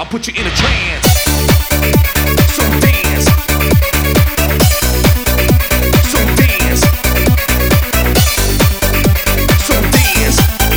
put you in a trance. So dance. So dance. So dance.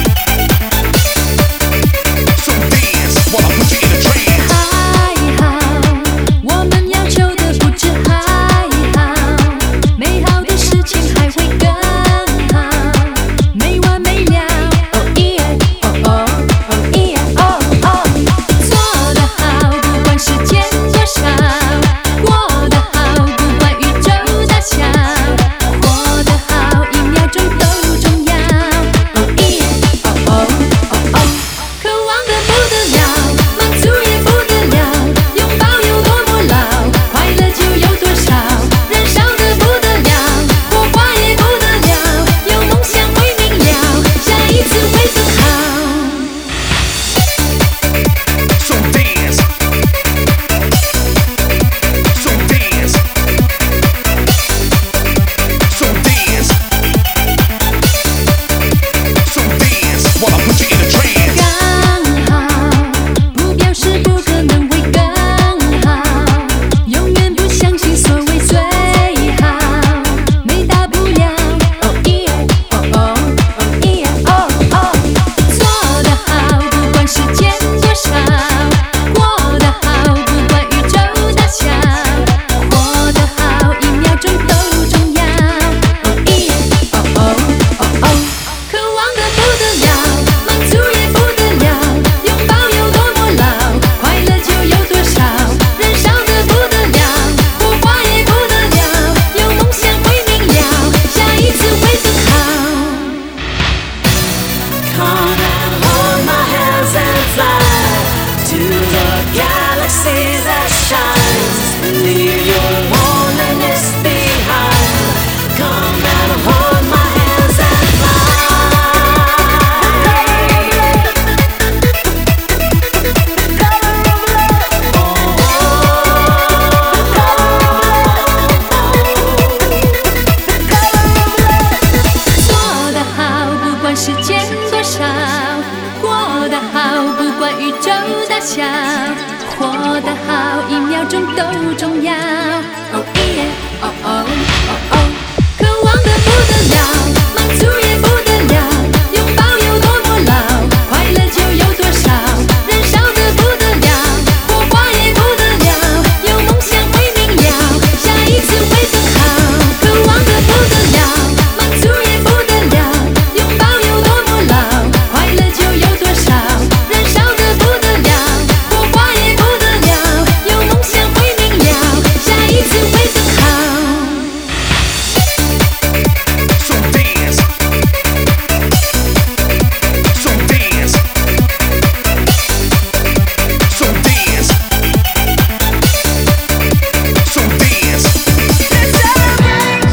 So dance while I put you in a trance. 还好，我们要求的不止还好，美好的事情还会更好，没完没了。哦耶，哦哦，哦耶，哦哦，做得好，不管时间多少，过得好，不管宇宙大小，活得好，一秒钟都重要。哦耶，哦哦，哦哦，渴望的不得了，满足也不得了，拥抱有多么牢，快乐就有多少，燃烧的不得了，火花也不得了，有梦想会明了，下一次会更好。 So dance. So dance. So dance. So dance while I put you in a trance. 刚好，不表示不可能会更好，永远不相信所谓最好，没大不了。哦耶，哦哦，哦耶，哦哦，做得好，不管时间多少，过得好，不管宇宙大小，活得好，一秒钟都重要。哦耶，哦哦，哦哦，渴望的不得了，满足也不得了，拥抱有多么牢，快乐就有多少，燃烧的不得了，火花也不得了，有梦想会明了，下一次会更好。 Come and hold my hands and fly to the galaxy that shines. Leave your loneliness behind. Come and hold my hands and fly. 做得好，不管时间多少，过得好，不管宇宙大小，活得好，一秒钟都重要。哦耶，哦哦，哦哦，渴望的不得了，满足也不得了，拥抱有多么牢，快乐就有多少，燃烧的不得了，火花也不得了，有梦想会明了，下一次会更好。渴望的不得了，满足也不得了，拥抱有多么牢，快乐就有多少，燃烧的不得了，火花也不得了，有梦想会明了，下一次会更好。 So dance. So dance. So dance. So dance. Let's celebrate.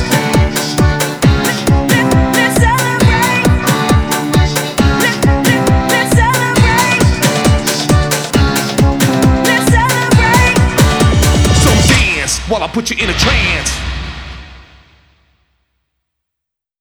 Let's celebrate. Let's celebrate. Let's celebrate. So dance while I put you in a trance.